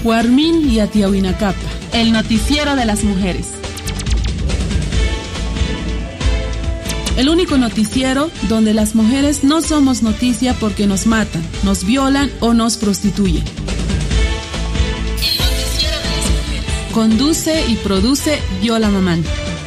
Huarmin y Atiahuinacapa, el noticiero de las mujeres. El único noticiero donde las mujeres no somos noticia porque nos matan, nos violan o nos prostituyen. El noticiero de las mujeres. Conduce y produce Yola Mamani.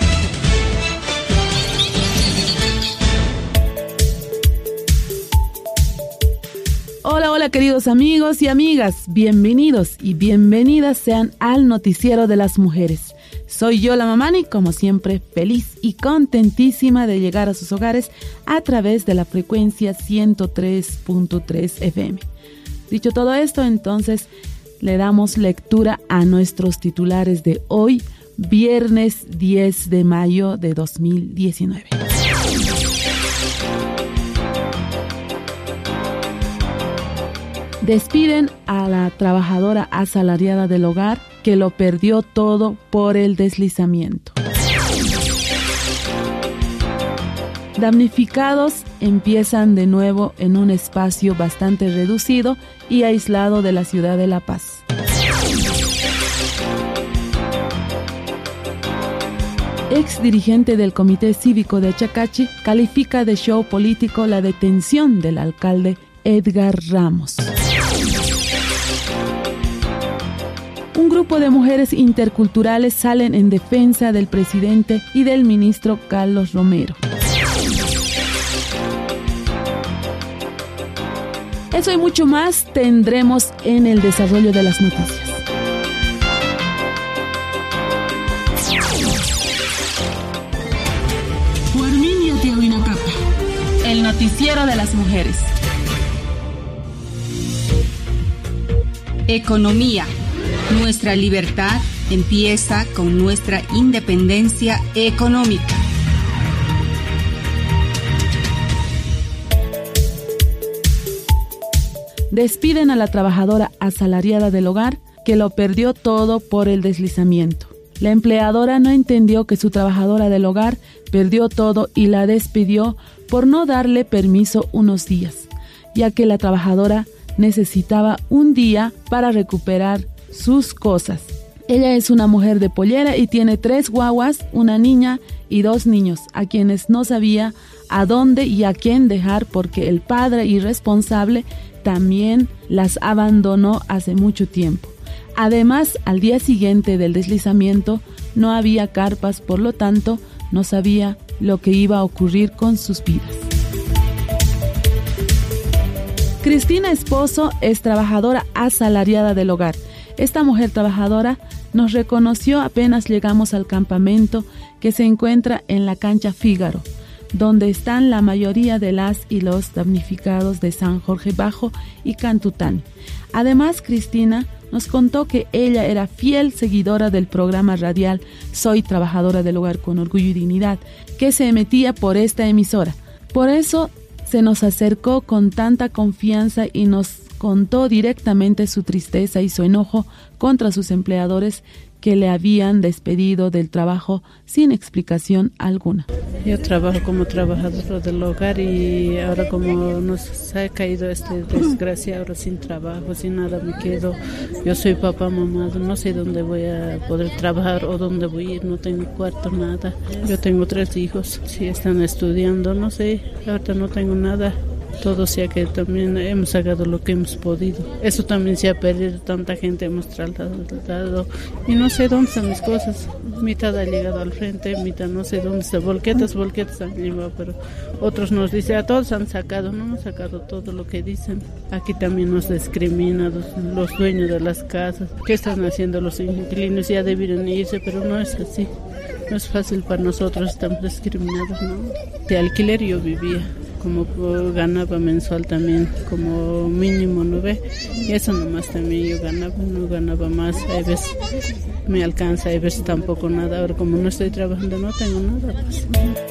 Hola queridos amigos y amigas, bienvenidos y bienvenidas sean al noticiero de las mujeres. Soy Yola Mamani, como siempre feliz y contentísima de llegar a sus hogares a través de la frecuencia 103.3 FM. Dicho todo esto, entonces le damos lectura a nuestros titulares de hoy, viernes 10 de mayo de 2019. Despiden a la trabajadora asalariada del hogar que lo perdió todo por el deslizamiento. Damnificados empiezan de nuevo en un espacio bastante reducido y aislado de la ciudad de La Paz. Ex dirigente del Comité Cívico de Achacachi califica de show político la detención del alcalde Edgar Ramos. Un grupo de mujeres interculturales salen en defensa del presidente y del ministro Carlos Romero. Eso y mucho más tendremos en el desarrollo de las noticias. Huarmin y Atiahuinacapa, el noticiero de las mujeres. Economía. Nuestra libertad empieza con nuestra independencia económica. Despiden a la trabajadora asalariada del hogar que lo perdió todo por el deslizamiento. La empleadora no entendió que su trabajadora del hogar perdió todo y la despidió por no darle permiso unos días, ya que la trabajadora necesitaba un día para recuperar sus cosas. Ella es una mujer de pollera y tiene 3 guaguas, una niña y 2 niños, a quienes no sabía a dónde y a quién dejar porque el padre irresponsable también las abandonó hace mucho tiempo. Además, al día siguiente del deslizamiento no había carpas, por lo tanto, no sabía lo que iba a ocurrir con sus vidas. Cristina Esposo es trabajadora asalariada del hogar. Esta mujer trabajadora nos reconoció apenas llegamos al campamento que se encuentra en la cancha Fígaro, donde están la mayoría de las y los damnificados de San Jorge Bajo y Cantutani. Además, Cristina nos contó que ella era fiel seguidora del programa radial Soy Trabajadora del Hogar con Orgullo y Dignidad, que se emitía por esta emisora. Por eso se nos acercó con tanta confianza y nos contó directamente su tristeza y su enojo contra sus empleadores que le habían despedido del trabajo sin explicación alguna. Yo trabajo como trabajadora del hogar y ahora como nos ha caído esta desgracia, ahora sin trabajo, sin nada me quedo. Yo soy papá, mamá, no sé dónde voy a poder trabajar o dónde voy a ir, no tengo cuarto, nada. Yo tengo 3 hijos, si están estudiando, no sé, ahorita no tengo nada. Todo sea que también hemos sacado lo que hemos podido. Eso también se ha perdido, tanta gente hemos tratado y no sé dónde están mis cosas. Mitad ha llegado al frente, mitad no sé dónde está. Volquetas han llevado, pero otros nos dicen, a todos han sacado, no hemos sacado todo lo que dicen. Aquí también nos discriminan los dueños de las casas. ¿Qué están haciendo los inquilinos? Ya debieron irse, pero no es así. No es fácil para nosotros, estamos discriminados, ¿no? De alquiler yo vivía. Como ganaba mensual también, como mínimo 9, y eso nomás también yo ganaba, no ganaba más, a veces me alcanza, a veces tampoco nada, ahora como no estoy trabajando no tengo nada. Pues.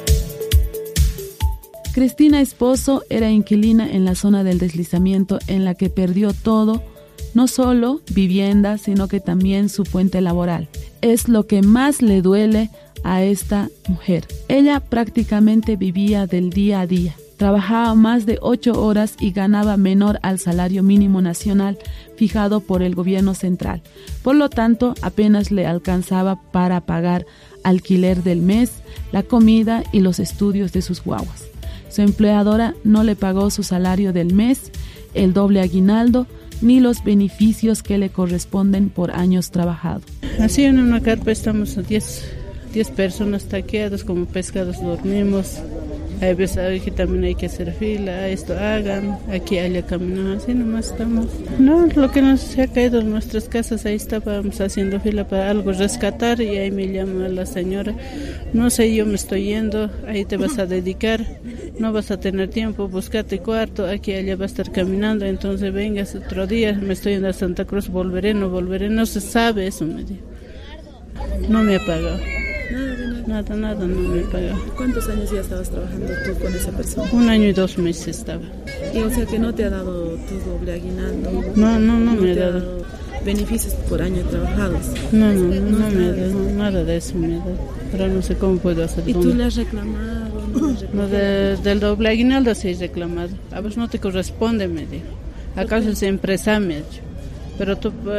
Cristina Esposo era inquilina en la zona del deslizamiento en la que perdió todo, no solo vivienda, sino que también su fuente laboral. Es lo que más le duele a esta mujer. Ella prácticamente vivía del día a día. trabajaba más de 8 horas y ganaba menor al salario mínimo nacional fijado por el gobierno central. Por lo tanto, apenas le alcanzaba para pagar alquiler del mes, la comida y los estudios de sus guaguas. Su empleadora no le pagó su salario del mes, el doble aguinaldo, ni los beneficios que le corresponden por años trabajados. Así en una carpa estamos 10 personas taqueadas, como pescados dormimos. Hay veces aquí también hay que hacer fila, esto hagan, aquí allá caminan, así nomás estamos. No, lo que nos se ha caído en nuestras casas, ahí estábamos haciendo fila para algo rescatar y ahí me llama la señora, no sé, yo me estoy yendo, ahí te vas a dedicar, no vas a tener tiempo, búscate cuarto, aquí allá va a estar caminando, entonces vengas otro día, me estoy yendo a Santa Cruz, volveré, no se sabe eso, me dijo. No me ha pagado. Nada, no me pagaba. ¿Cuántos años ya estabas trabajando tú con esa persona? 1 año y 2 meses estaba. Y o sea que no te ha dado tu doble aguinaldo. No me ha dado beneficios por año trabajados. No me ha dado nada de eso me ha dado. Pero no sé cómo puedo hacer. ¿Y tú le has reclamado? No, del doble aguinaldo sí he reclamado. A vos no te corresponde, me dijo. ¿Acaso es empresa? Me ha dicho. Pero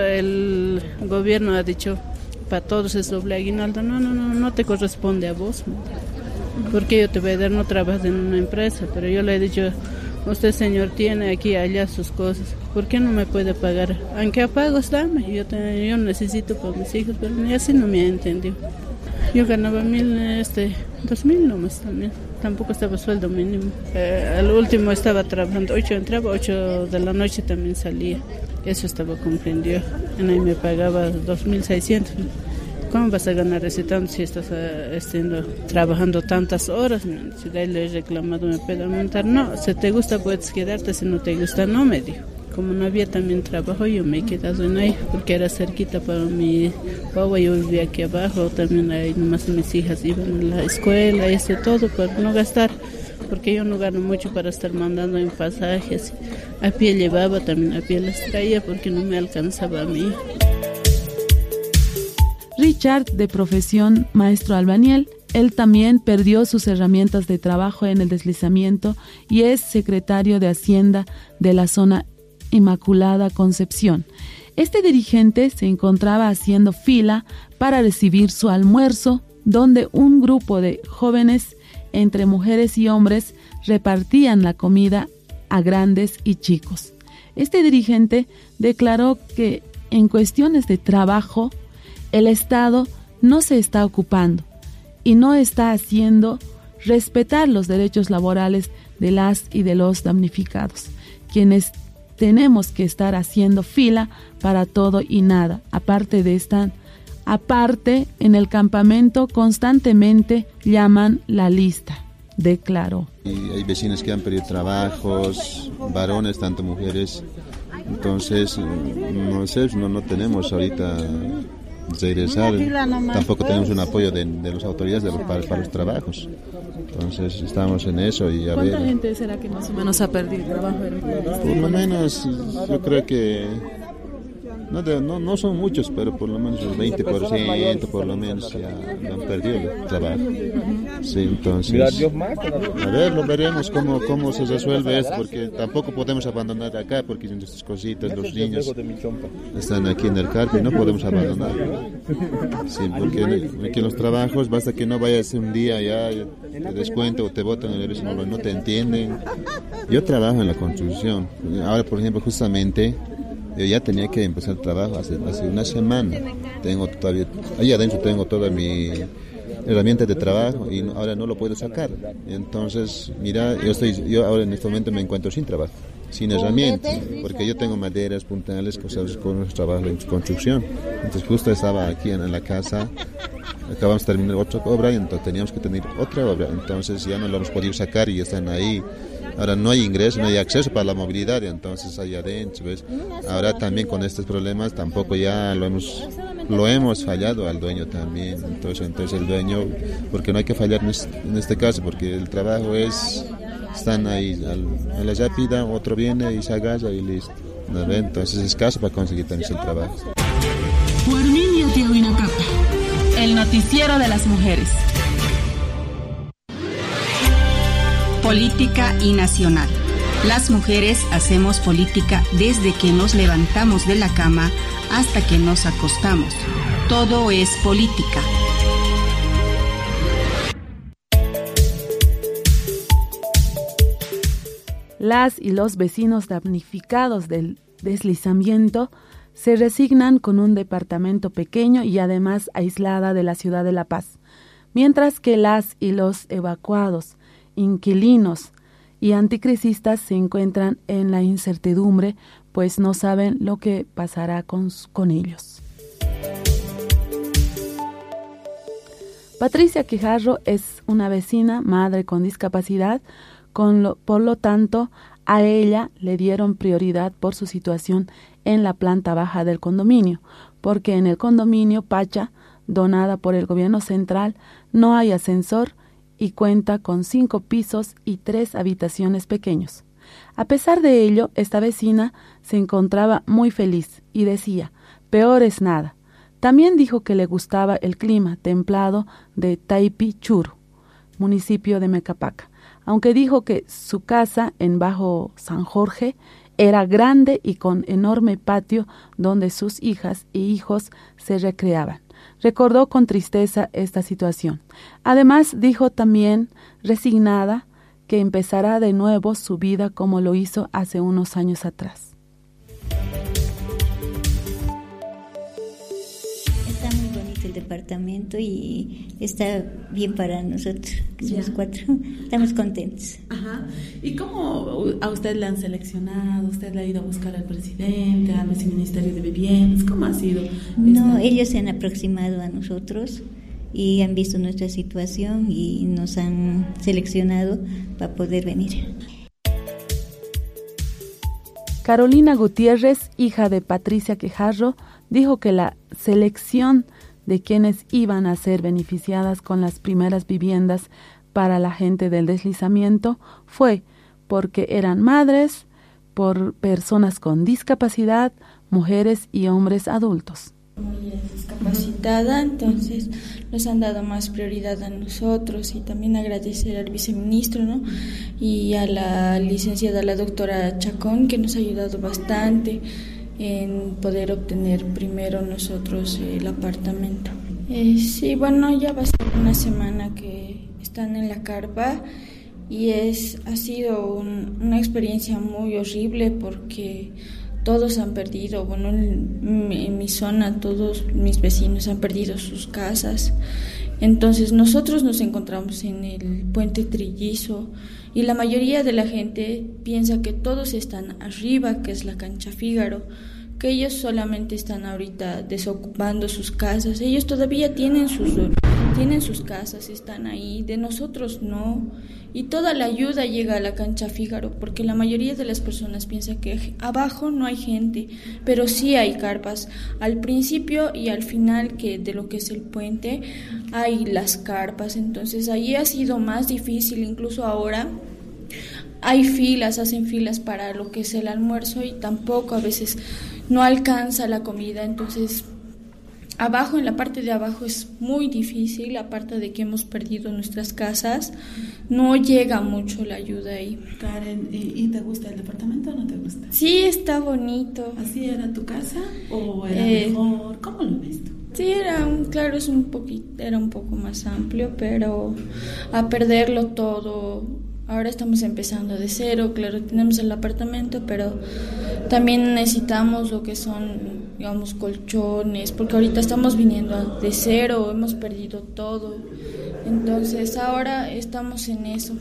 el gobierno ha dicho, para todos es doble aguinaldo. No te corresponde a vos. Porque yo te voy a dar, no trabajas en una empresa. Pero yo le he dicho, usted señor tiene aquí allá sus cosas. ¿Por qué no me puede pagar? Aunque a pagos dame. Yo necesito para mis hijos, pero ni así no me ha entendido. Yo ganaba 2,000 nomás también. Tampoco estaba sueldo mínimo. Al último estaba trabajando, 8 entraba, 8 de la noche también salía. Eso estaba comprendido. Y ahí me pagaba 2,600. ¿Cómo vas a ganar ese tanto si estás trabajando tantas horas? Si de ahí le he reclamado, me puede aumentar. No, si te gusta puedes quedarte, si no te gusta no, me dijo. Como no había también trabajo, yo me he quedado en ahí, porque era cerquita para mi guagua, yo vivía aquí abajo, también ahí nomás mis hijas iban a la escuela, y todo, para no gastar, porque yo no gano mucho para estar mandando en pasajes. A pie llevaba, también a pie las traía, porque no me alcanzaba a mí. Richard, de profesión maestro albañil, él también perdió sus herramientas de trabajo en el deslizamiento y es secretario de Hacienda de la zona Inmaculada Concepción. Este dirigente se encontraba haciendo fila para recibir su almuerzo, donde un grupo de jóvenes, entre mujeres y hombres, repartían la comida a grandes y chicos. Este dirigente declaró que en cuestiones de trabajo, el Estado no se está ocupando y no está haciendo respetar los derechos laborales de las y de los damnificados, quienes tenemos que estar haciendo fila para todo y nada. Aparte, en el campamento constantemente llaman la lista, declaró. Y hay vecinos que han perdido trabajos, varones, tanto mujeres. Entonces, no tenemos ahorita regresar. Tampoco tenemos un apoyo de las autoridades para los trabajos. Entonces estamos en eso y a ver. ¿Cuánta gente será que más o menos ha perdido trabajo? Por lo menos yo creo que no son muchos, pero por lo menos el 20% por lo menos ya han perdido el trabajo. Sí, entonces a ver, lo veremos cómo se resuelve esto, porque tampoco podemos abandonar acá, porque nuestras cositas, los niños están aquí en el carpe y no podemos abandonar. Sí, porque en los trabajos basta que no vayas un día ya te des cuenta o te botan y a veces no te entienden. Yo trabajo en la construcción. Ahora, por ejemplo, justamente yo ya tenía que empezar el trabajo hace una semana. Ahí adentro tengo toda mi herramienta de trabajo y ahora no lo puedo sacar. Entonces, mira, yo ahora en este momento me encuentro sin trabajo, sin herramientas, porque yo tengo maderas, puntales, cosas con nuestro trabajo en construcción. Entonces justo estaba aquí en la casa, acabamos de terminar otra obra y entonces teníamos que tener otra obra. Entonces ya no lo hemos podido sacar y ya están ahí. Ahora no hay ingreso, no hay acceso para la movilidad, entonces ahí adentro, ¿ves? Ahora también con estos problemas tampoco ya lo hemos fallado al dueño también. Entonces el dueño, porque no hay que fallar en este caso, porque el trabajo están ahí, a la rápida, otro viene y se agarra y listo. ¿No? Entonces es escaso para conseguir también el trabajo. El noticiero de las mujeres. Política y nacional. Las mujeres hacemos política desde que nos levantamos de la cama hasta que nos acostamos. Todo es política. Las y los vecinos damnificados del deslizamiento se resignan con un departamento pequeño y además aislada de la ciudad de La Paz, mientras que las y los evacuados, inquilinos y anticrisistas se encuentran en la incertidumbre, pues no saben lo que pasará con ellos. Patricia Quijarro es una vecina, madre con discapacidad, por lo tanto, a ella le dieron prioridad por su situación en la planta baja del condominio, porque en el condominio Pacha, donada por el gobierno central, no hay ascensor y cuenta con 5 pisos y 3 habitaciones pequeños. A pesar de ello, esta vecina se encontraba muy feliz y decía, peor es nada. También dijo que le gustaba el clima templado de Taipi Churu, municipio de Mecapaca, aunque dijo que su casa en Bajo San Jorge era grande y con enorme patio donde sus hijas e hijos se recreaban. Recordó con tristeza esta situación. Además, dijo también, resignada, que empezará de nuevo su vida como lo hizo hace unos años atrás. El departamento y está bien para nosotros, que somos 4, estamos contentos. Ajá. ¿Y cómo a usted le han seleccionado? ¿Usted le ha ido a buscar al presidente, al Ministerio de Viviendas? ¿Cómo ha sido? No, ellos se han aproximado a nosotros y han visto nuestra situación y nos han seleccionado para poder venir. Carolina Gutiérrez, hija de Patricia Quijarro, dijo que la selección de quienes iban a ser beneficiadas con las primeras viviendas para la gente del deslizamiento fue porque eran madres, por personas con discapacidad, mujeres y hombres adultos. Muy discapacitada, entonces nos han dado más prioridad a nosotros y también agradecer al viceministro, ¿no? Y a la licenciada, la doctora Chacón, que nos ha ayudado bastante en poder obtener primero nosotros el apartamento. Sí, bueno, ya va a ser una semana que están en la carpa y ha sido una experiencia muy horrible porque todos han perdido, bueno, en mi zona todos mis vecinos han perdido sus casas. Entonces nosotros nos encontramos en el puente Trillizo y la mayoría de la gente piensa que todos están arriba, que es la cancha Fígaro, que ellos solamente están ahorita desocupando sus casas. Ellos todavía tienen sus casas, están ahí, de nosotros no. Y toda la ayuda llega a la cancha Fígaro, porque la mayoría de las personas piensan que abajo no hay gente, pero sí hay carpas. Al principio y al final de lo que es el puente hay las carpas, entonces ahí ha sido más difícil, incluso ahora hay filas, hacen filas para lo que es el almuerzo y tampoco a veces no alcanza la comida, entonces abajo, en la parte de abajo es muy difícil, aparte de que hemos perdido nuestras casas, no llega mucho la ayuda ahí. Karen, ¿y te gusta el departamento o no te gusta? Sí, está bonito. ¿Así era tu casa o era mejor? ¿Cómo lo ves tú? Sí, era un poco más amplio, pero a perderlo todo. Ahora estamos empezando de cero, claro, tenemos el apartamento, pero también necesitamos lo que son, digamos, colchones, porque ahorita estamos viniendo de cero, hemos perdido todo. Entonces ahora estamos en eso.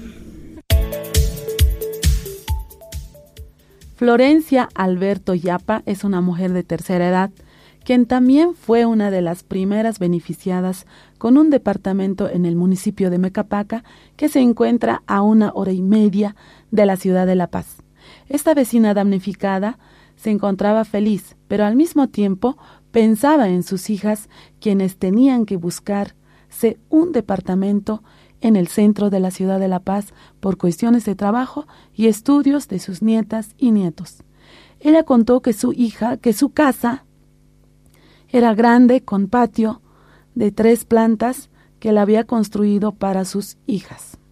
Florencia Alberto Yapa es una mujer de tercera edad, quien también fue una de las primeras beneficiadas con un departamento en el municipio de Mecapaca, que se encuentra a 1 hora y media de la ciudad de La Paz. Esta vecina damnificada se encontraba feliz, pero al mismo tiempo pensaba en sus hijas, quienes tenían que buscarse un departamento en el centro de la ciudad de La Paz por cuestiones de trabajo y estudios de sus nietas y nietos. Ella contó que su casa era grande, con patio de 3 plantas que la había construido para sus hijas.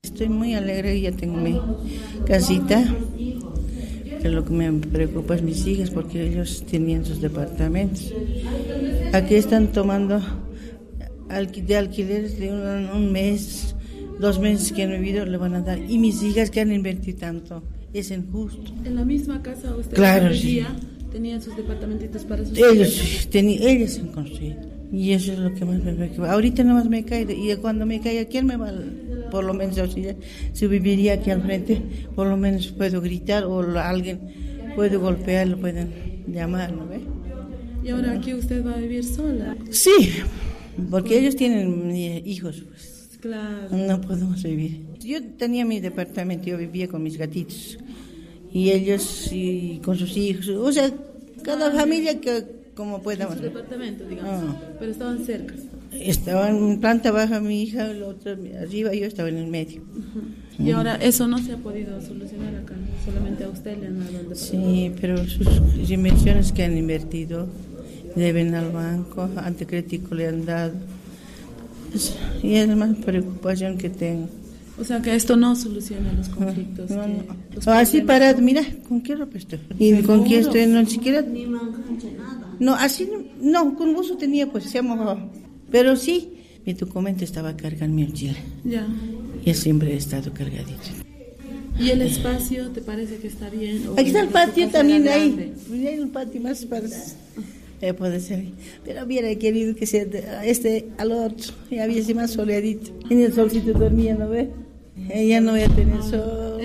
Estoy muy alegre, ya tengo mi casita. Pero lo que me preocupa es mis hijas, porque ellos tenían sus departamentos. Aquí están tomando de alquileres de un mes, 2 meses que han vivido, le van a dar. Y mis hijas que han invertido tanto, es injusto. ¿En la misma casa usted tenían sus departamentitos para sus hijas? Ellos han construido. Y eso es lo que más me preocupa. Ahorita nada más me cae, y cuando me caiga, ¿quién me va por lo menos auxiliar? Si viviría aquí al frente, por lo menos puedo gritar o alguien puede golpear, lo pueden llamar, ¿no ve? ¿Y ahora aquí usted va a vivir sola? Sí, porque ellos tienen hijos, pues. Claro. No podemos vivir. Yo tenía mi departamento, yo vivía con mis gatitos. Y ellos y con sus hijos, o sea, cada familia que como podamos. Su departamento, digamos. Pero estaban cerca. Estaban en planta baja mi hija, la otra arriba, yo estaba en el medio. Y ahora eso no se ha podido solucionar acá, solamente a usted le han dado el departamento. Sí, pero sus inversiones que han invertido deben al banco, anticrético le han dado. Y es la más preocupación que tengo. O sea que esto no soluciona los conflictos. No. Así parado, mira, ¿con qué ropa estoy? Y con qué estoy, no siquiera. No, así no, con gusto tenía, pues se ha mojado. Pero sí, mi documento estaba cargado en mi mochila. Ya. Y siempre he estado cargadito. ¿Y el espacio te parece que está bien? Aquí está el patio también, ahí. Hay el patio más para. Puede ser. Pero hubiera querido que sea al otro. Y había sido más soleadito. En el solcito dormía, ¿no ve? Ya no voy a tener sol.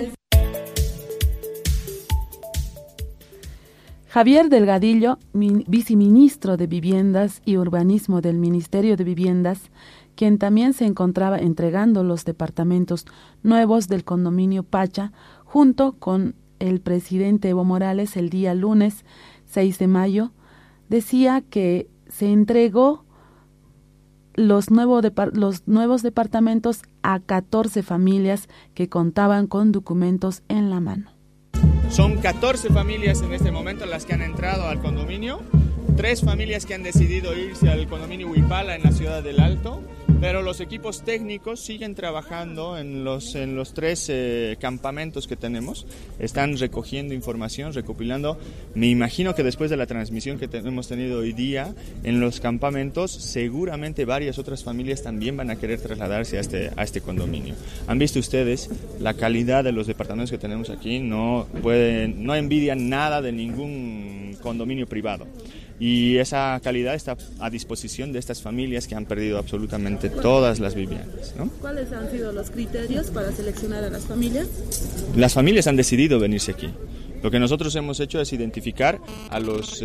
Javier Delgadillo, viceministro de Viviendas y Urbanismo del Ministerio de Viviendas, quien también se encontraba entregando los departamentos nuevos del condominio Pacha, junto con el presidente Evo Morales el día lunes 6 de mayo, decía que se entregó los nuevos departamentos a 14 familias que contaban con documentos en la mano. Son 14 familias en este momento las que han entrado al condominio, 3 familias que han decidido irse al condominio Huipala en la ciudad del Alto, pero los equipos técnicos siguen trabajando en los 3 campamentos que tenemos, están recogiendo información, recopilando. Me imagino que después de la transmisión que hemos tenido hoy día en los campamentos, seguramente varias otras familias también van a querer trasladarse a este condominio. Han visto ustedes la calidad de los departamentos que tenemos aquí, no envidian nada de ningún condominio privado. Y esa calidad está a disposición de estas familias que han perdido absolutamente todas las viviendas, ¿no? ¿Cuáles han sido los criterios para seleccionar a las familias? Las familias han decidido venirse aquí. Lo que nosotros hemos hecho es identificar a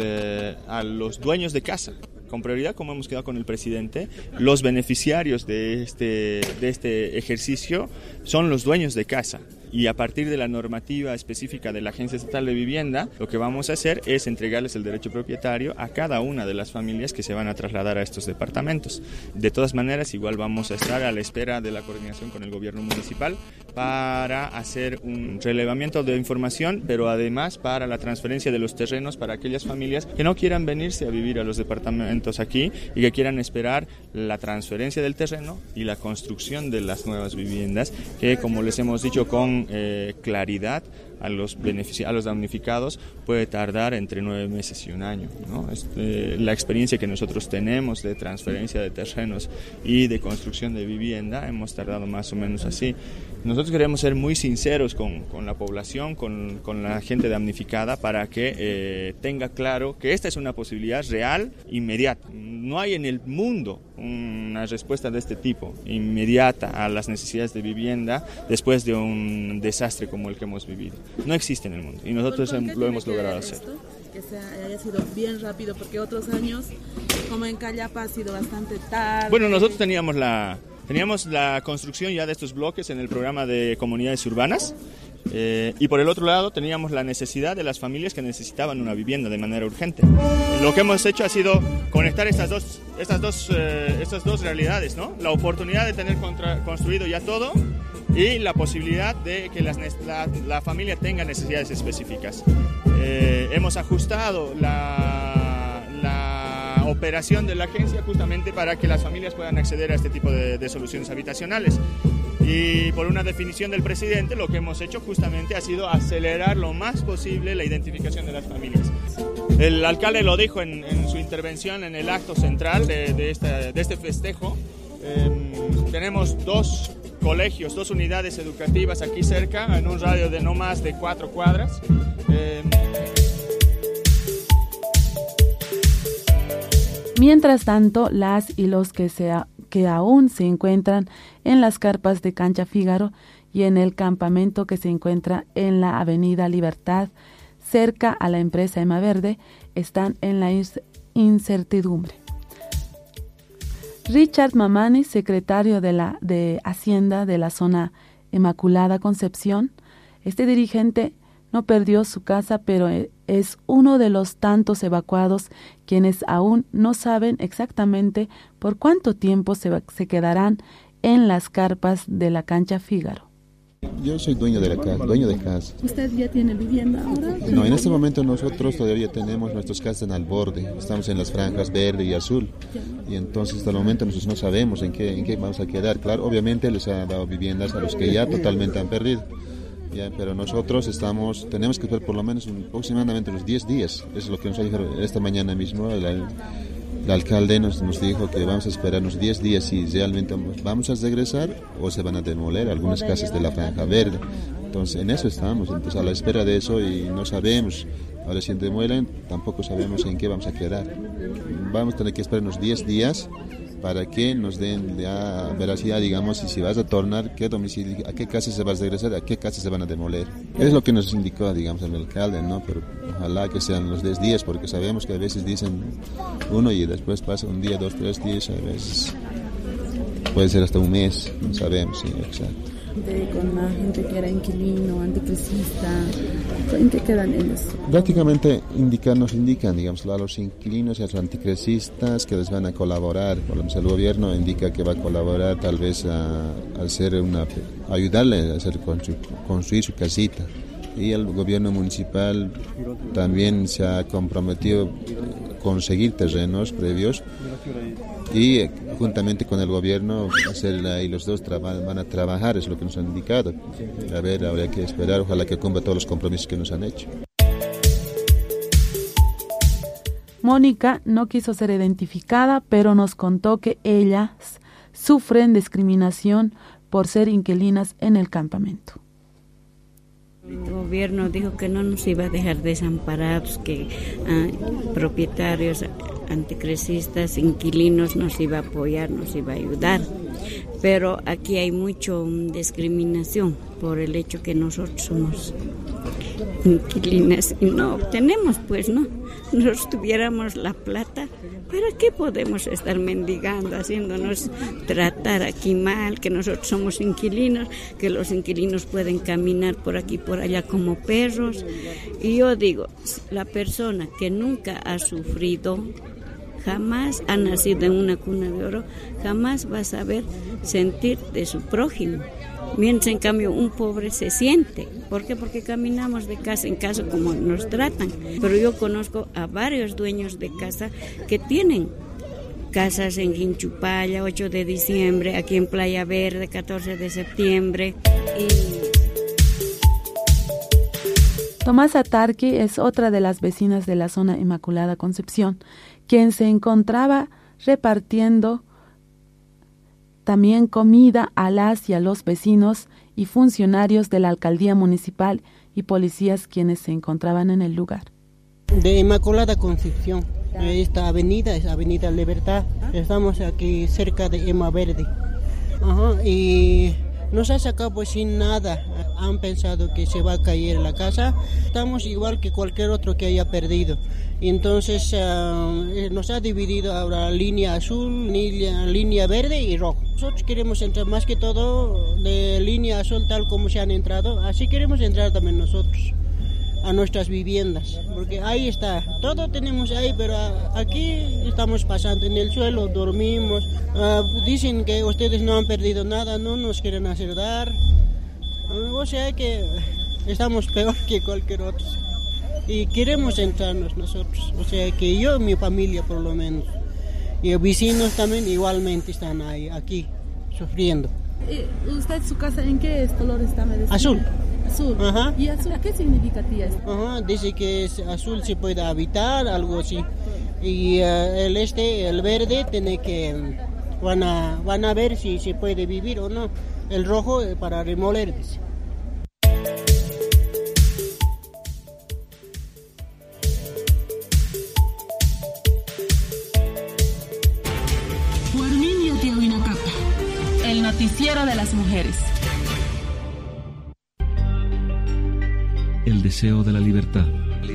los dueños de casa. Con prioridad, como hemos quedado con el presidente, los beneficiarios de este ejercicio son los dueños de casa. Y a partir de la normativa específica de la Agencia Estatal de Vivienda, lo que vamos a hacer es entregarles el derecho propietario a cada una de las familias que se van a trasladar a estos departamentos. De todas maneras, igual vamos a estar a la espera de la coordinación con el gobierno municipal para hacer un relevamiento de información, pero además para la transferencia de los terrenos para aquellas familias que no quieran venirse a vivir a los departamentos aquí y que quieran esperar la transferencia del terreno y la construcción de las nuevas viviendas que, como les hemos dicho con claridad a los damnificados, puede tardar entre 9 meses y 1 año, ¿no? La experiencia que nosotros tenemos de transferencia de terrenos y de construcción de vivienda, hemos tardado más o menos así. Nosotros queremos ser muy sinceros con la población, con la gente damnificada, para que tenga claro que esta es una posibilidad real, inmediata. No hay en el mundo una respuesta de este tipo, inmediata a las necesidades de vivienda después de un desastre como el que hemos vivido. No existe en el mundo y nosotros lo hemos logrado hacer. Que haya sido bien rápido, porque otros años, como en Callapa, ha sido bastante tarde. Bueno, nosotros teníamos la construcción ya de estos bloques en el programa de comunidades urbanas. Y por el otro lado teníamos la necesidad de las familias que necesitaban una vivienda de manera urgente. Lo que hemos hecho ha sido conectar estas dos realidades, ¿no? La oportunidad de tener construido ya todo y la posibilidad de que la familia tenga necesidades específicas. Hemos ajustado la operación de la agencia justamente para que las familias puedan acceder a este tipo de soluciones habitacionales. Y por una definición del presidente, lo que hemos hecho justamente ha sido acelerar lo más posible la identificación de las familias. El alcalde lo dijo en su intervención en el acto central de este festejo. Tenemos 2 colegios, 2 unidades educativas aquí cerca, en un radio de no más de 4 cuadras. Mientras tanto, las y los que aún se encuentran en las carpas de Cancha Fígaro y en el campamento que se encuentra en la Avenida Libertad, cerca a la empresa Emaverde, están en la incertidumbre. Richard Mamani, secretario de Hacienda de la zona Inmaculada Concepción, este dirigente no perdió su casa, pero es uno de los tantos evacuados quienes aún no saben exactamente por cuánto tiempo se quedarán en las carpas de la Cancha Fígaro. Yo soy dueño de casa. ¿Usted ya tiene vivienda ahora? No, en este momento nosotros todavía tenemos nuestras casas al borde. Estamos en las franjas verde y azul. Y entonces hasta el momento nosotros no sabemos en qué vamos a quedar. Claro, obviamente les ha dado viviendas a los que ya totalmente han perdido. Ya, pero nosotros tenemos que esperar por lo menos aproximadamente unos 10 días. Eso es lo que nos dijo esta mañana mismo. El alcalde nos dijo que vamos a esperar unos 10 días si realmente vamos a regresar o se van a demoler algunas casas de la franja verde. Entonces en eso estamos, entonces a la espera de eso y no sabemos. Ahora si demuelen tampoco sabemos en qué vamos a quedar. Vamos a tener que esperar unos 10 días para que nos den la veracidad, digamos, y si vas a tornar, qué domicilio, a qué casa se va a regresar, a qué casa se van a demoler. Es lo que nos indicó, digamos, el alcalde, ¿no? Pero ojalá que sean los 10 días, porque sabemos que a veces dicen uno y después pasa un día, 2, 3 días, a veces puede ser hasta un mes, no sabemos, sí, exacto. Con la gente que era inquilino, anticrisista, ¿en qué quedan ellos? Prácticamente nos indican, digamos, a los inquilinos y a los anticrisistas que les van a colaborar. Por ejemplo, el gobierno indica que va a colaborar tal vez a ayudarle a construir su casita. Y el gobierno municipal también se ha comprometido a conseguir terrenos previos y juntamente con el gobierno y los dos van a trabajar, es lo que nos han indicado. A ver, habría que esperar, ojalá que cumpla todos los compromisos que nos han hecho. Mónica no quiso ser identificada, pero nos contó que ellas sufren discriminación por ser inquilinas en el campamento. El gobierno dijo que no nos iba a dejar desamparados, que propietarios, anticrisistas, inquilinos nos iba a apoyar, nos iba a ayudar. Pero aquí hay mucha discriminación por el hecho que nosotros somos inquilinas y no obtenemos, pues no. Nosotros tuviéramos la plata, ¿para qué podemos estar mendigando, haciéndonos tratar aquí mal, que nosotros somos inquilinos, que los inquilinos pueden caminar por aquí por allá como perros? Y yo digo, la persona que nunca ha sufrido, jamás ha nacido en una cuna de oro, jamás va a saber sentir de su prójimo. Mientras en cambio un pobre se siente. ¿Por qué? Porque caminamos de casa en casa como nos tratan. Pero yo conozco a varios dueños de casa que tienen casas en Quinchupalla, 8 de diciembre, aquí en Playa Verde, 14 de septiembre. Tomasa Tarqui es otra de las vecinas de la zona Inmaculada Concepción, quien se encontraba repartiendo también comida a las y a los vecinos y funcionarios de la alcaldía municipal y policías quienes se encontraban en el lugar. De Inmaculada Concepción, esta avenida es Avenida Libertad, estamos aquí cerca de Emaverde. Y nos ha sacado pues sin nada, han pensado que se va a caer la casa, estamos igual que cualquier otro que haya perdido. Y entonces nos ha dividido ahora línea azul, línea verde y rojo. Nosotros queremos entrar más que todo de línea azul tal como se han entrado, así queremos entrar también nosotros a nuestras viviendas, porque ahí está, todo tenemos ahí, pero aquí estamos pasando en el suelo, dormimos, dicen que ustedes no han perdido nada, no nos quieren hacer dar, o sea que estamos peor que cualquier otro. Y queremos entrarnos nosotros, o sea que yo y mi familia por lo menos, y los vecinos también igualmente están ahí, aquí, sufriendo. ¿Usted su casa en qué color está? Azul. Azul. Ajá. ¿Y azul qué significa, tía? Ajá, dice que es azul se puede habitar, algo así. Y el verde tiene que van a ver si se puede vivir o no. El rojo para remoler, dice. El noticiero de las mujeres. El deseo de la libertad.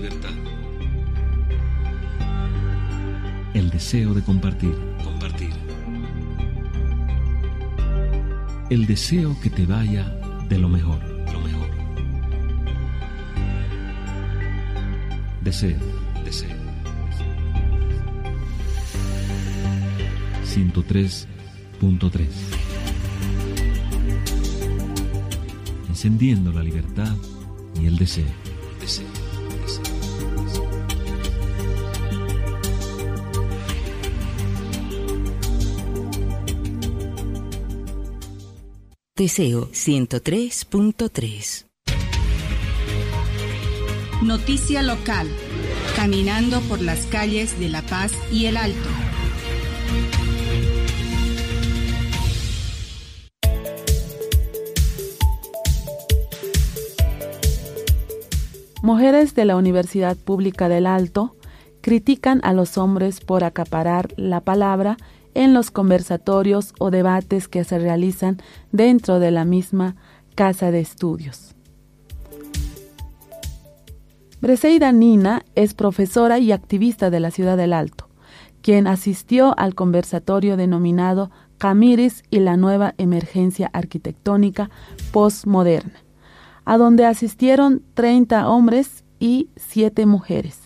El deseo de compartir. El deseo que te vaya de lo mejor. Deseo. 103.3. Encendiendo la libertad y el deseo. Deseo 103.3. Noticia local. Caminando por las calles de La Paz y El Alto. Mujeres de la Universidad Pública del Alto critican a los hombres por acaparar la palabra en los conversatorios o debates que se realizan dentro de la misma casa de estudios. Briseida Nina es profesora y activista de la Ciudad del Alto, quien asistió al conversatorio denominado Camiris y la nueva emergencia arquitectónica postmoderna, a donde asistieron 30 hombres y 7 mujeres.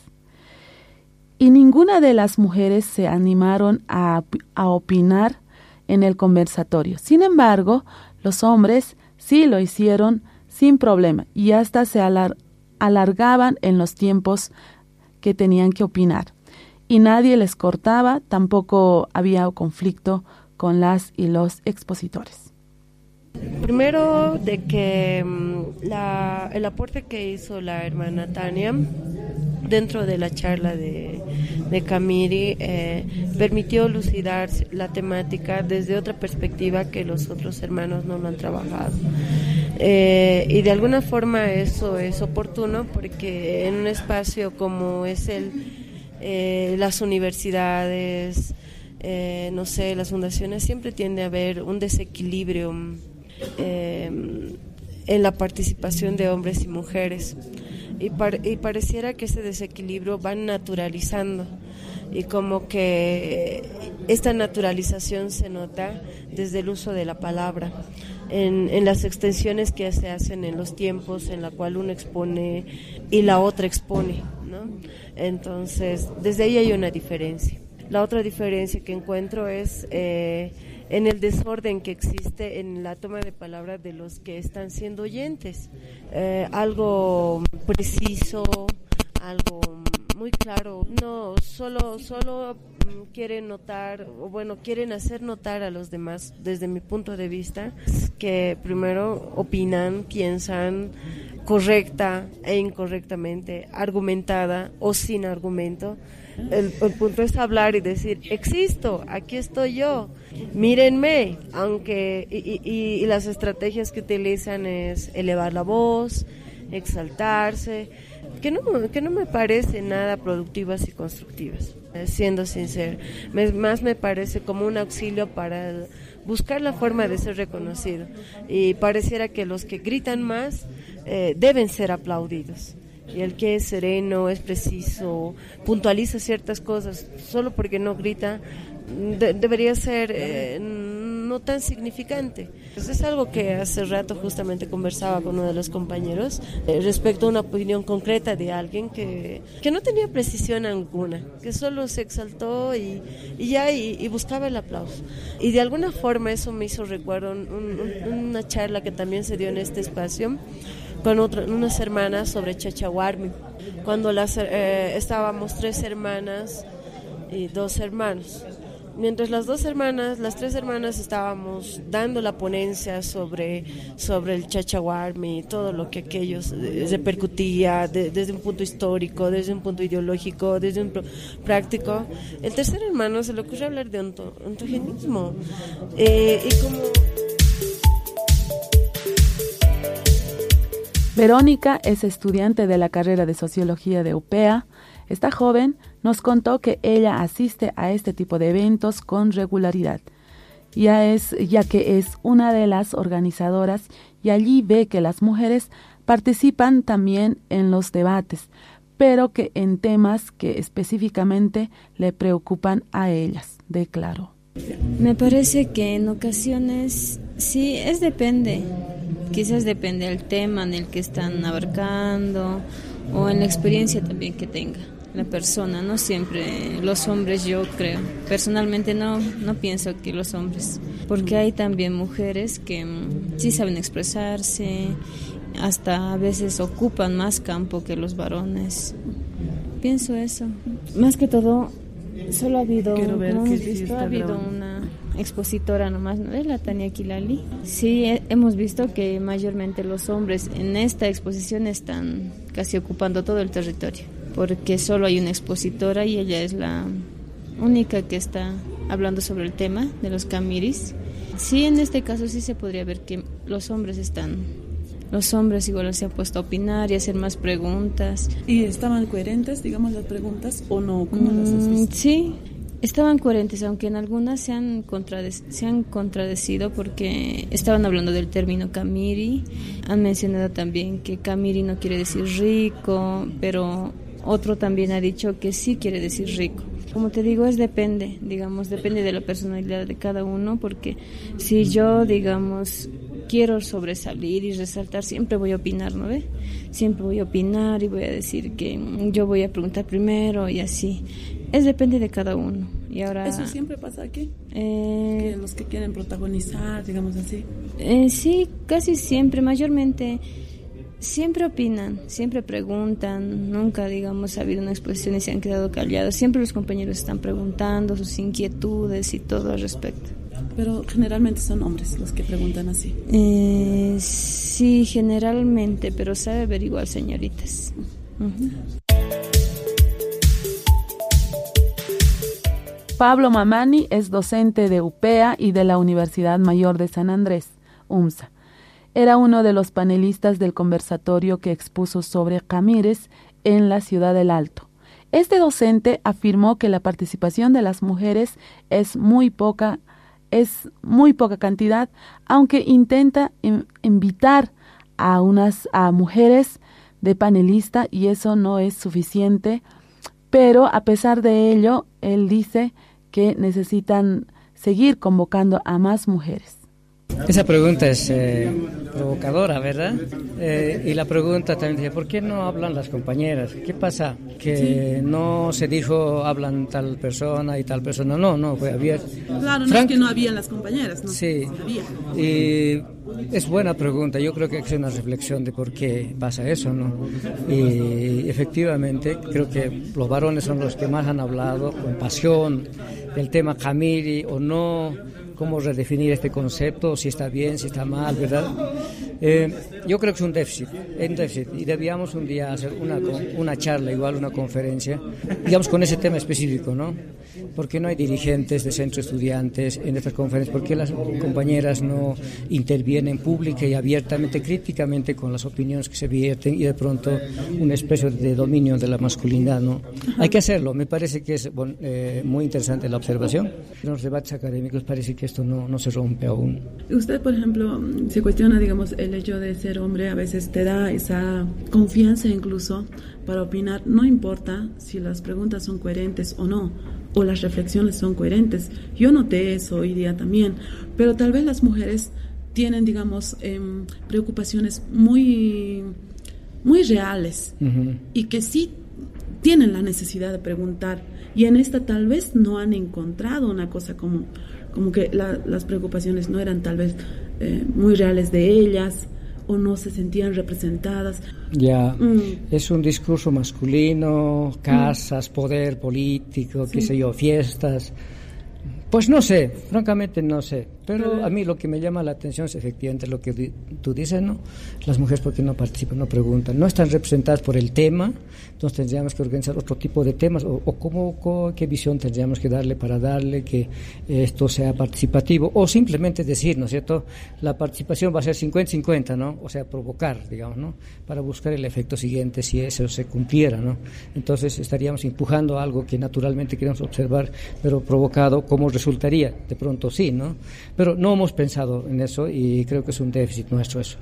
Y ninguna de las mujeres se animaron a opinar en el conversatorio. Sin embargo, los hombres sí lo hicieron sin problema y hasta se alargaban en los tiempos que tenían que opinar. Y nadie les cortaba, tampoco había conflicto con las y los expositores. Primero, de que el aporte que hizo la hermana Tania dentro de la charla de Camiri permitió lucidar la temática desde otra perspectiva que los otros hermanos no lo han trabajado. Y de alguna forma eso es oportuno porque en un espacio como es las universidades, las fundaciones, siempre tiende a haber un desequilibrio en la participación de hombres y mujeres y pareciera que ese desequilibrio va naturalizando y como que esta naturalización se nota desde el uso de la palabra en las extensiones que se hacen en los tiempos en la cual uno expone y la otra expone, ¿no? Entonces desde ahí hay una diferencia. La otra diferencia que encuentro es en el desorden que existe en la toma de palabra de los que están siendo oyentes. Algo preciso, algo muy claro. No, solo quieren notar, o bueno, quieren hacer notar a los demás, desde mi punto de vista, que primero opinan, piensan correcta e incorrectamente, argumentada o sin argumento. El punto es hablar y decir, existo, aquí estoy yo, mírenme, aunque y las estrategias que utilizan es elevar la voz, exaltarse, que no me parece nada productivas y constructivas, siendo sincero. Más me parece como un auxilio para buscar la forma de ser reconocido, y pareciera que los que gritan más deben ser aplaudidos. Y el que es sereno, es preciso, puntualiza ciertas cosas, solo porque no grita, debería ser no tan significante. Entonces, es algo que hace rato justamente conversaba con uno de los compañeros respecto a una opinión concreta de alguien que no tenía precisión alguna, que solo se exaltó y buscaba el aplauso. Y de alguna forma eso me hizo recuerdo una charla que también se dio en este espacio con unas hermanas sobre Chachahuarmi, cuando estábamos 3 hermanas y 2 hermanos. mientras las tres hermanas estábamos dando la ponencia sobre el chachahuarmi y todo lo que aquellos repercutía desde un punto histórico, desde un punto ideológico, desde un práctico, el tercer hermano se le ocurrió hablar de ontogenismo. Y como... Verónica es estudiante de la carrera de Sociología de UPEA. Esta joven nos contó que ella asiste a este tipo de eventos con regularidad, ya que es una de las organizadoras y allí ve que las mujeres participan también en los debates, pero que en temas que específicamente le preocupan a ellas, declaró. Me parece que en ocasiones sí, depende. Quizás depende del tema en el que están abarcando o en la experiencia también que tenga la persona. No siempre los hombres, yo creo. Personalmente no pienso que los hombres, porque hay también mujeres que sí saben expresarse, hasta a veces ocupan más campo que los varones. Pienso eso. Más que todo, solo ha habido, una expositora nomás, ¿no es? La Tania Kilali. Sí, hemos visto que mayormente los hombres en esta exposición están casi ocupando todo el territorio, porque solo hay una expositora y ella es la única que está hablando sobre el tema de los camiris. Sí, en este caso sí se podría ver que los hombres igual se han puesto a opinar y a hacer más preguntas. ¿Y estaban coherentes, digamos, las preguntas o no? ¿Cómo las has visto? Sí, estaban coherentes, aunque en algunas se han contradecido porque estaban hablando del término camiri. Han mencionado también que camiri no quiere decir rico, pero otro también ha dicho que sí quiere decir rico. Como te digo, depende de la personalidad de cada uno, porque si yo, quiero sobresalir y resaltar, siempre voy a opinar, ¿no ve? Siempre voy a opinar y voy a decir que yo voy a preguntar primero y así. Depende de cada uno. Y ahora, ¿eso siempre pasa aquí? Que los que quieren protagonizar, digamos así. Sí, casi siempre, mayormente. Siempre opinan, siempre preguntan, nunca, ha habido una exposición y se han quedado callados. Siempre los compañeros están preguntando sus inquietudes y todo al respecto. Pero generalmente son hombres los que preguntan así. Sí, generalmente, pero sabe ver igual, señoritas. Uh-huh. Pablo Mamani es docente de UPEA y de la Universidad Mayor de San Andrés, UMSA. Era uno de los panelistas del conversatorio que expuso sobre camires en la Ciudad del Alto. Este docente afirmó que la participación de las mujeres es muy poca cantidad, aunque intenta invitar a mujeres de panelista y eso no es suficiente, pero a pesar de ello, él dice que necesitan seguir convocando a más mujeres. Esa pregunta es provocadora, ¿verdad? Y la pregunta también dice, ¿por qué no hablan las compañeras? ¿Qué pasa? Que no se dijo, hablan tal persona y tal persona. No, fue abierto. Claro, no es que no habían las compañeras, ¿no? Sí, y es buena pregunta. Yo creo que hay que hacer una reflexión de por qué pasa eso, ¿no? Y efectivamente, creo que los varones son los que más han hablado con pasión del tema camiri o no, cómo redefinir este concepto, si está bien, si está mal, ¿verdad? Yo creo que es un déficit, y debíamos un día hacer una charla, igual una conferencia, digamos con ese tema específico, ¿no? ¿Por qué no hay dirigentes de centros estudiantes en estas conferencias? ¿Por qué las compañeras no intervienen pública y abiertamente, críticamente con las opiniones que se vierten y de pronto una especie de dominio de la masculinidad, ¿no? Hay que hacerlo, me parece que es muy interesante la observación. En los debates académicos parece que esto no se rompe aún. Usted, por ejemplo, se cuestiona, digamos, el hecho de ser hombre a veces te da esa confianza incluso para opinar. No importa si las preguntas son coherentes o no, o las reflexiones son coherentes. Yo noté eso hoy día también, pero tal vez las mujeres tienen, digamos, preocupaciones muy, muy reales y que sí tienen la necesidad de preguntar, y en esta tal vez no han encontrado una cosa como que las preocupaciones no eran tal vez muy reales de ellas o no se sentían representadas. Ya, es un discurso masculino, casas, poder político, qué sé yo, fiestas, Pues no sé, francamente no sé, pero a mí lo que me llama la atención es efectivamente lo que tú dices, ¿no? Las mujeres, ¿por qué no participan? No preguntan, no están representadas por el tema, entonces tendríamos que organizar otro tipo de temas, o qué visión tendríamos que darle para darle que esto sea participativo, o simplemente decir, ¿no es cierto?, la participación va a ser 50-50, ¿no? O sea, provocar, digamos, ¿no?, para buscar el efecto siguiente si eso se cumpliera, ¿no? Entonces estaríamos empujando algo que naturalmente queremos observar, pero provocado, ¿cómo resultaría? De pronto sí, ¿no? Pero no hemos pensado en eso y creo que es un déficit nuestro eso.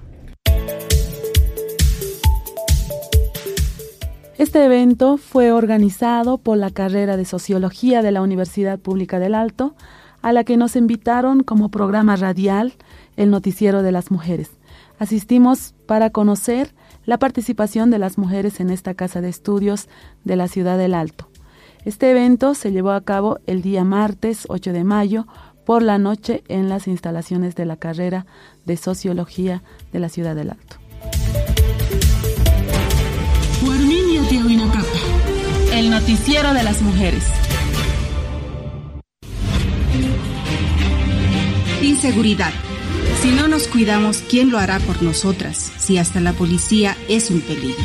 Este evento fue organizado por la carrera de Sociología de la Universidad Pública del Alto, a la que nos invitaron como programa radial el Noticiero de las Mujeres. Asistimos para conocer la participación de las mujeres en esta casa de estudios de la Ciudad del Alto. Este evento se llevó a cabo el día martes 8 de mayo por la noche en las instalaciones de la carrera de Sociología de la Ciudad del Alto. El Noticiero de las Mujeres. Inseguridad. Si no nos cuidamos, ¿quién lo hará por nosotras? Si hasta la policía es un peligro.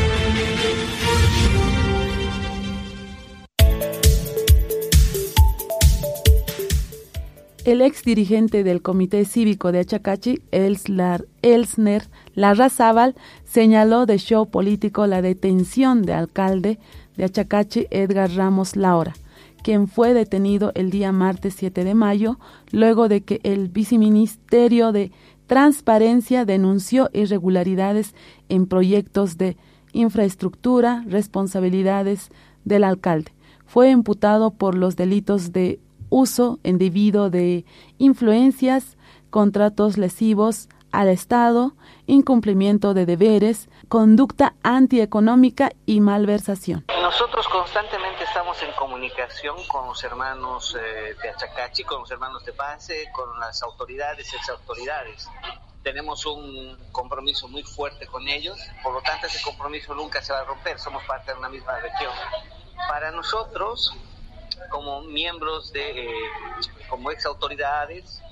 El ex dirigente del Comité Cívico de Achacachi, Elsner Larrazábal, señaló de show político la detención del alcalde de Achacachi, Edgar Ramos Laura, quien fue detenido el día martes 7 de mayo, luego de que el viceministerio de Transparencia denunció irregularidades en proyectos de infraestructura, responsabilidades del alcalde. Fue imputado por los delitos de uso indebido de influencias, contratos lesivos al Estado, incumplimiento de deberes, conducta antieconómica y malversación. Nosotros constantemente estamos en comunicación con los hermanos de Achacachi, con los hermanos de base, con las autoridades, exautoridades. Tenemos un compromiso muy fuerte con ellos, por lo tanto ese compromiso nunca se va a romper, somos parte de una misma región. Para nosotros, como miembros como ex autoridades,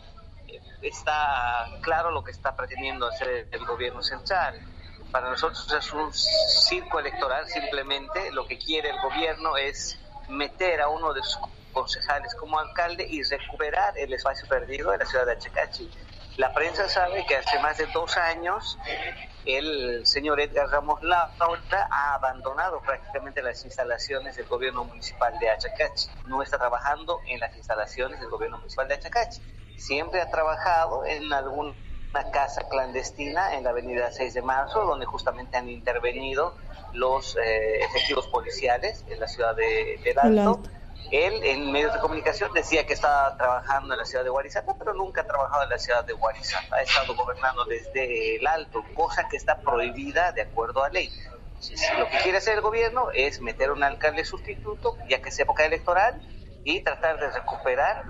está claro lo que está pretendiendo hacer el gobierno central. Para nosotros es un circo electoral, simplemente lo que quiere el gobierno es meter a uno de sus concejales como alcalde y recuperar el espacio perdido de la ciudad de Achacachi. La prensa sabe que hace más de 2 años el señor Edgar Ramos Laura ha abandonado prácticamente las instalaciones del gobierno municipal de Achacachi. No está trabajando en las instalaciones del gobierno municipal de Achacachi. Siempre ha trabajado en alguna casa clandestina en la avenida 6 de marzo, donde justamente han intervenido los efectivos policiales en la ciudad del Alto. Él en medios de comunicación decía que estaba trabajando en la ciudad de Huarizata, pero nunca ha trabajado en la ciudad de Huarizata. Ha estado gobernando desde el Alto, cosa que está prohibida de acuerdo a ley. Lo que quiere hacer el gobierno es meter un alcalde sustituto, ya que es época electoral, y tratar de recuperar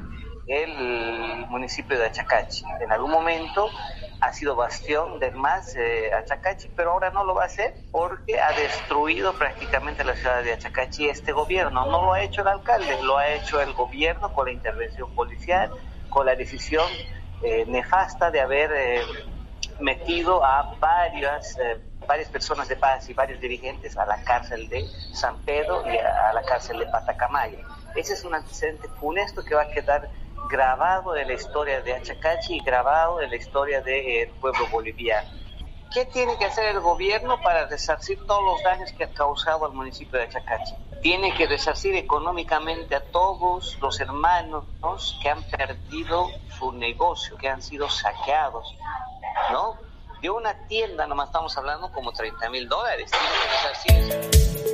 el municipio de Achacachi. En algún momento ha sido bastión del MAS Achacachi, pero ahora no lo va a hacer porque ha destruido prácticamente la ciudad de Achacachi este gobierno. No lo ha hecho el alcalde, lo ha hecho el gobierno con la intervención policial, con la decisión nefasta de haber metido a varias personas de paz y varios dirigentes a la cárcel de San Pedro y a la cárcel de Patacamaya. Ese es un antecedente funesto que va a quedar grabado en la historia de Achacachi y grabado en la historia del pueblo boliviano. ¿Qué tiene que hacer el gobierno para resarcir todos los daños que ha causado al municipio de Achacachi? Tiene que resarcir económicamente a todos los hermanos que han perdido su negocio, que han sido saqueados, ¿no? De una tienda nomás estamos hablando como $30,000. Tiene que resarcir eso.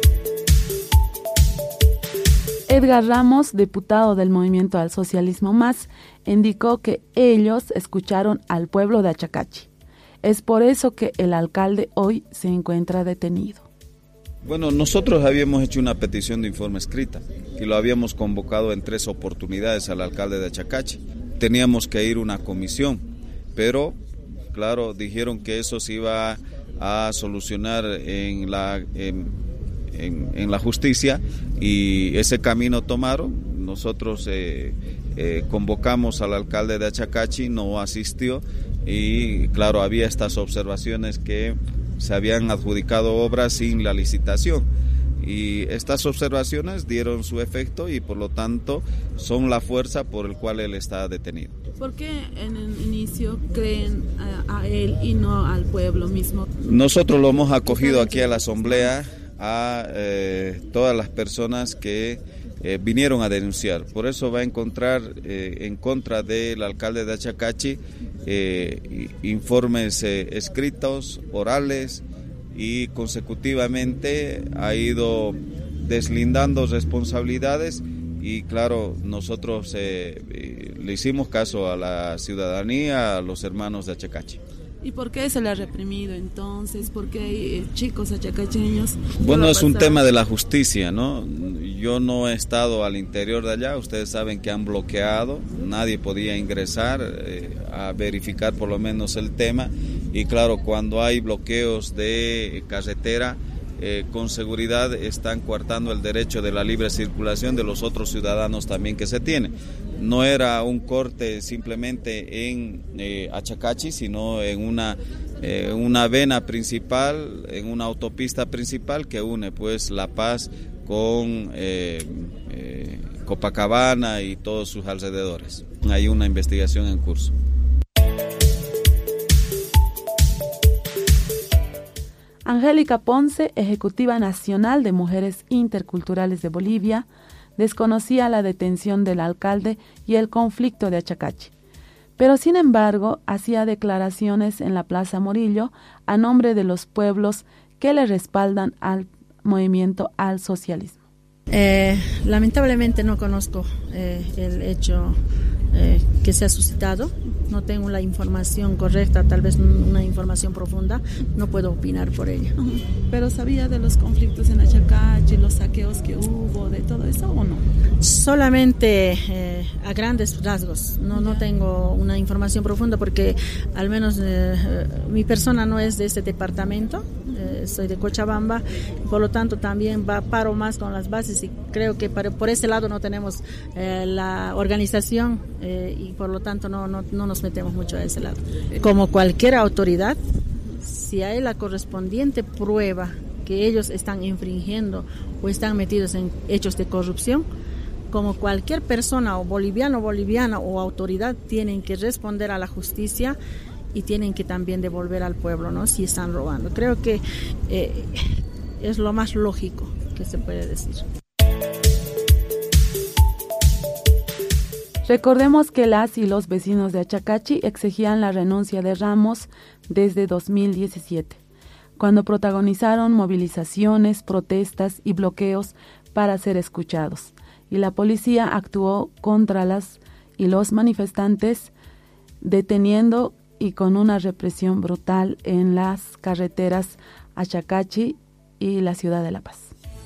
Edgar Ramos, diputado del Movimiento al Socialismo Más, indicó que ellos escucharon al pueblo de Achacachi. Es por eso que el alcalde hoy se encuentra detenido. Bueno, nosotros habíamos hecho una petición de informe escrita y lo habíamos convocado en 3 oportunidades al alcalde de Achacachi. Teníamos que ir a una comisión, pero claro, dijeron que eso se iba a solucionar en la justicia y ese camino tomaron. Nosotros convocamos al alcalde de Achacachi, no asistió y claro, había estas observaciones que se habían adjudicado obras sin la licitación. Y estas observaciones dieron su efecto y por lo tanto son la fuerza por el cual él está detenido. ¿Por qué en el inicio creen a él y no al pueblo mismo? Nosotros lo hemos acogido aquí a la asamblea a todas las personas que vinieron a denunciar. Por eso va a encontrar en contra del alcalde de Achacachi informes escritos, orales, y consecutivamente ha ido deslindando responsabilidades y claro, nosotros le hicimos caso a la ciudadanía, a los hermanos de Achacachi. ¿Y por qué se le ha reprimido entonces? ¿Por qué hay chicos achacacheños? Bueno, es un tema de la justicia, ¿no? Yo no he estado al interior de allá, ustedes saben que han bloqueado, nadie podía ingresar a verificar por lo menos el tema y claro, cuando hay bloqueos de carretera, con seguridad están coartando el derecho de la libre circulación de los otros ciudadanos también que se tiene. No era un corte simplemente en Achacachi, sino en una vena principal, en una autopista principal que une pues La Paz con Copacabana y todos sus alrededores. Hay una investigación en curso. Angélica Ponce, ejecutiva nacional de Mujeres Interculturales de Bolivia, desconocía la detención del alcalde y el conflicto de Achacachi, pero sin embargo hacía declaraciones en la Plaza Morillo a nombre de los pueblos que le respaldan al movimiento al socialismo. Lamentablemente no conozco el hecho que se ha suscitado, no tengo la información correcta, tal vez una información profunda, no puedo opinar por ella. ¿Pero sabía de los conflictos en Achacachi, los saqueos que hubo, de todo eso o no? Solamente a grandes rasgos, no tengo una información profunda porque al menos mi persona no es de este departamento, soy de Cochabamba, por lo tanto también paro más con las bases y creo que por ese lado no tenemos la organización y por lo tanto no nos metemos mucho a ese lado. Como cualquier autoridad, si hay la correspondiente prueba que ellos están infringiendo o están metidos en hechos de corrupción, como cualquier persona o boliviana o autoridad tienen que responder a la justicia y tienen que también devolver al pueblo, ¿no? Si están robando. Creo que es lo más lógico que se puede decir. Recordemos que las y los vecinos de Achacachi exigían la renuncia de Ramos desde 2017, cuando protagonizaron movilizaciones, protestas y bloqueos para ser escuchados, y la policía actuó contra las y los manifestantes, deteniendo y con una represión brutal en las carreteras Achacachi y la ciudad de La Paz.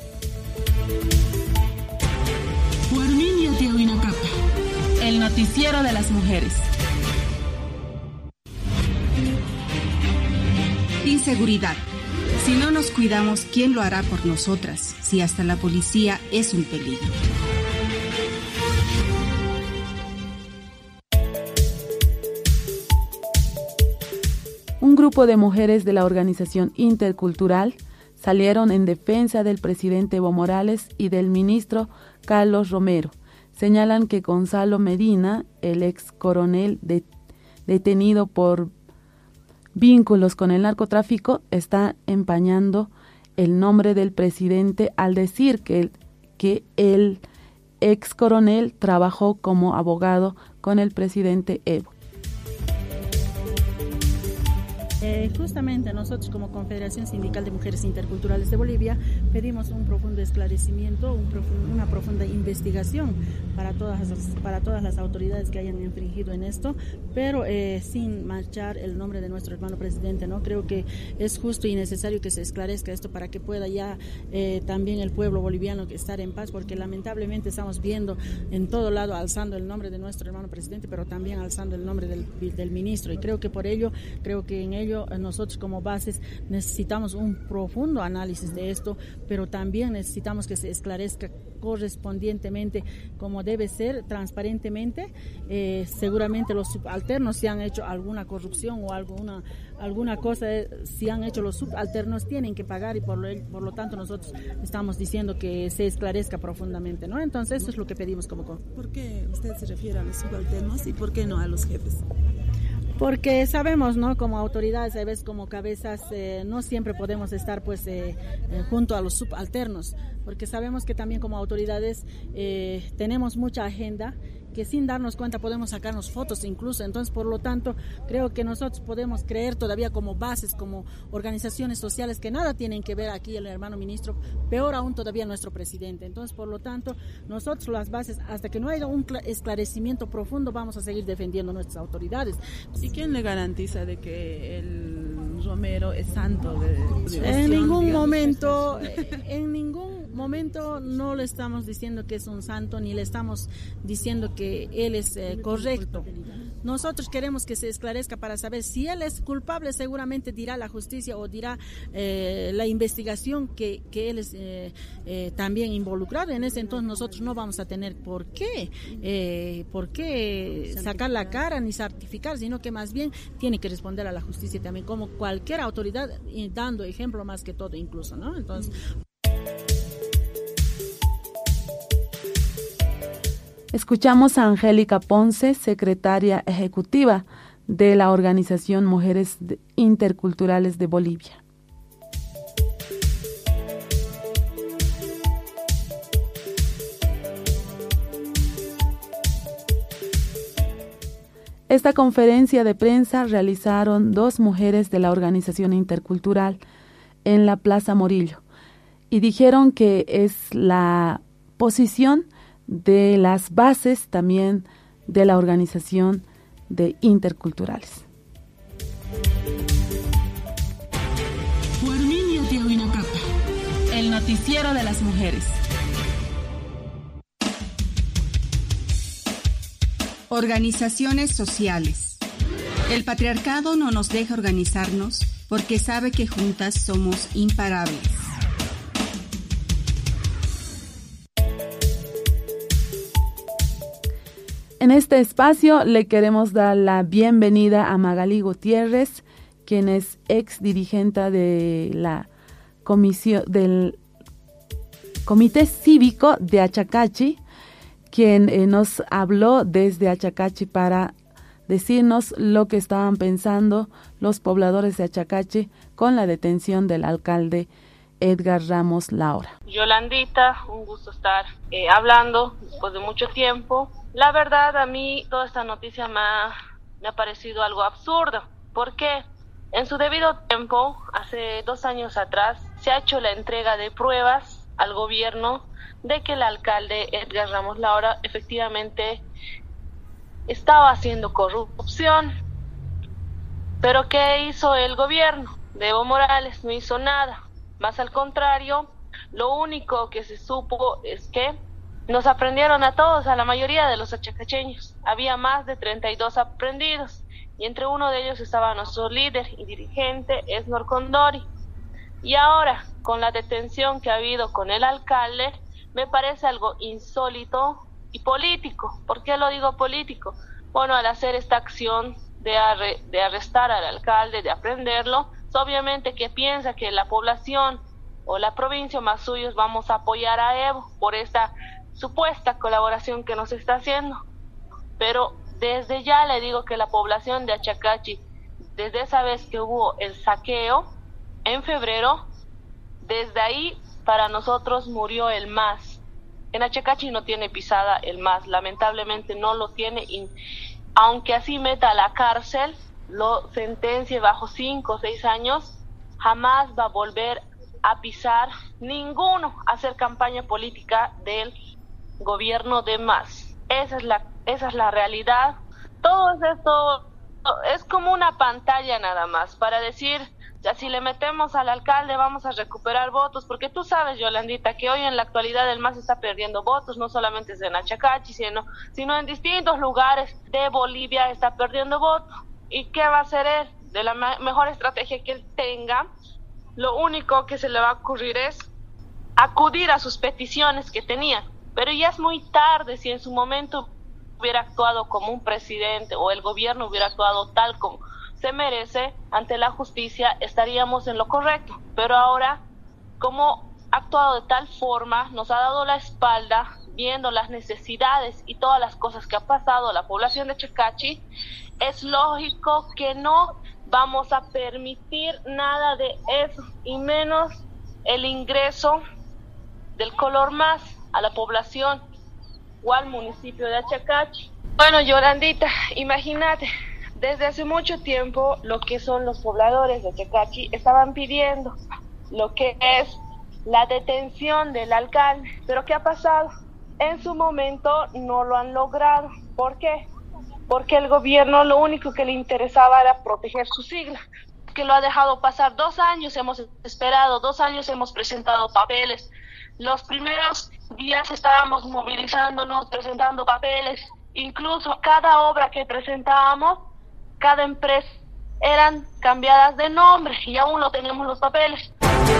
El noticiero de las mujeres. Inseguridad. Si no nos cuidamos, ¿quién lo hará por nosotras? Si hasta la policía es un peligro. Un grupo de mujeres de la organización intercultural salieron en defensa del presidente Evo Morales y del ministro Carlos Romero. Señalan que Gonzalo Medina, el ex coronel detenido por vínculos con el narcotráfico, está empañando el nombre del presidente al decir que el ex coronel trabajó como abogado con el presidente Evo. Justamente nosotros como Confederación Sindical de Mujeres Interculturales de Bolivia pedimos un profundo esclarecimiento, una profunda investigación para todas las autoridades que hayan infringido en esto, pero sin manchar el nombre de nuestro hermano presidente, ¿no? Creo que es justo y necesario que se esclarezca esto para que pueda ya también el pueblo boliviano estar en paz, porque lamentablemente estamos viendo en todo lado alzando el nombre de nuestro hermano presidente, pero también alzando el nombre del ministro, y creo que por ello, creo que en ello ello, nosotros como bases necesitamos un profundo análisis de esto, pero también necesitamos que se esclarezca correspondientemente como debe ser, transparentemente. Seguramente los subalternos, si han hecho alguna corrupción o alguna cosa, si han hecho los subalternos, tienen que pagar, y por lo tanto nosotros estamos diciendo que se esclarezca profundamente, ¿no? Entonces eso es lo que pedimos como... ¿Por qué usted se refiere a los subalternos y por qué no a los jefes? Porque sabemos, ¿no? Como autoridades, a veces como cabezas, no siempre podemos estar pues junto a los subalternos, porque sabemos que también como autoridades tenemos mucha agenda, que sin darnos cuenta podemos sacarnos fotos incluso. Entonces, por lo tanto, creo que nosotros podemos creer todavía como bases, como organizaciones sociales, que nada tienen que ver aquí el hermano ministro, peor aún todavía nuestro presidente. Entonces, por lo tanto, nosotros las bases, hasta que no haya un esclarecimiento profundo, vamos a seguir defendiendo nuestras autoridades. ¿Y quién le garantiza de que el Romero es santo de devoción? En ningún momento no le estamos diciendo que es un santo, ni le estamos diciendo que él es correcto. Nosotros queremos que se esclarezca para saber si él es culpable. Seguramente dirá la justicia o dirá la investigación que él es también involucrado en ese. Entonces nosotros no vamos a tener por qué sacar la cara ni certificar, sino que más bien tiene que responder a la justicia también, como cualquier autoridad, y dando ejemplo más que todo incluso, ¿no? Entonces... Escuchamos a Angélica Ponce, secretaria ejecutiva de la Organización Mujeres Interculturales de Bolivia. Esta conferencia de prensa realizaron 2 mujeres de la Organización Intercultural en la Plaza Morillo y dijeron que es la posición de las bases también de la Organización de Interculturales. El noticiero de las mujeres. Organizaciones sociales. El patriarcado no nos deja organizarnos porque sabe que juntas somos imparables. En este espacio le queremos dar la bienvenida a Magalí Gutiérrez, quien es ex dirigente de la comisión del Comité Cívico de Achacachi, quien nos habló desde Achacachi para decirnos lo que estaban pensando los pobladores de Achacachi con la detención del alcalde Edgar Ramos Laura. Yolandita, un gusto estar hablando después de mucho tiempo. La verdad, a mí toda esta noticia me ha parecido algo absurdo. ¿Por qué? En su debido tiempo, hace 2 años atrás, se ha hecho la entrega de pruebas al gobierno de que el alcalde Edgar Ramos Laura efectivamente estaba haciendo corrupción. ¿Pero qué hizo el gobierno de Evo Morales? No hizo nada. Más al contrario, lo único que se supo es que nos aprendieron a todos, a la mayoría de los achacacheños. Había más de 32 aprendidos, y entre uno de ellos estaba nuestro líder y dirigente, Esnor Condori. Y ahora, con la detención que ha habido con el alcalde, me parece algo insólito y político. ¿Por qué lo digo político? Bueno, al hacer esta acción de arrestar al alcalde, de aprenderlo, obviamente que piensa que la población o la provincia más suyos vamos a apoyar a Evo por esta supuesta colaboración que nos está haciendo. Pero desde ya le digo que la población de Achacachi, desde esa vez que hubo el saqueo en febrero, desde ahí para nosotros murió el MAS. En Achacachi no tiene pisada el MAS, lamentablemente no lo tiene, y aunque así meta a la cárcel, lo sentencie bajo 5 o 6 años, jamás va a volver a pisar ninguno, a hacer campaña política del gobierno de MAS. Esa es la realidad. Todo esto es como una pantalla nada más para decir, ya si le metemos al alcalde vamos a recuperar votos, porque tú sabes, Yolandita, que hoy en la actualidad el MAS está perdiendo votos, no solamente en Achacachi, sino en distintos lugares de Bolivia está perdiendo votos. ¿Y qué va a hacer él? de la mejor estrategia que él tenga, lo único que se le va a ocurrir es acudir a sus peticiones que tenía. Pero ya es muy tarde. Si en su momento hubiera actuado como un presidente o el gobierno hubiera actuado tal como se merece ante la justicia, estaríamos en lo correcto. Pero ahora, como ha actuado de tal forma, nos ha dado la espalda, viendo las necesidades y todas las cosas que ha pasado la población de Chacachi, es lógico que no vamos a permitir nada de eso, y menos el ingreso del color más a la población o al municipio de Achacachi. Bueno, Yolandita, imagínate, desde hace mucho tiempo lo que son los pobladores de Achacachi estaban pidiendo lo que es la detención del alcalde. Pero ¿qué ha pasado? En su momento no lo han logrado. ¿Por qué? Porque el gobierno lo único que le interesaba era proteger su sigla, que lo ha dejado pasar 2 años, hemos esperado 2 años, hemos presentado papeles. Los primeros días estábamos movilizándonos, presentando papeles, incluso cada obra que presentábamos, cada empresa, eran cambiadas de nombre y aún no tenemos los papeles.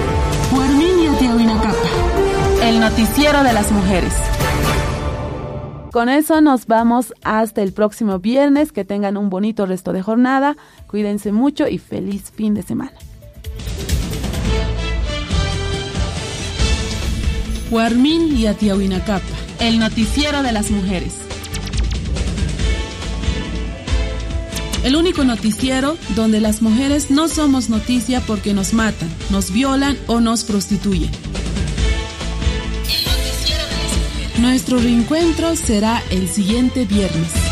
El noticiero de las mujeres. Con eso nos vamos hasta el próximo viernes. Que tengan un bonito resto de jornada. Cuídense mucho y feliz fin de semana. Huarmin y Atiahuinacapa, el noticiero de las mujeres. El único noticiero donde las mujeres no somos noticia porque nos matan, nos violan o nos prostituyen. Nuestro reencuentro será el siguiente viernes.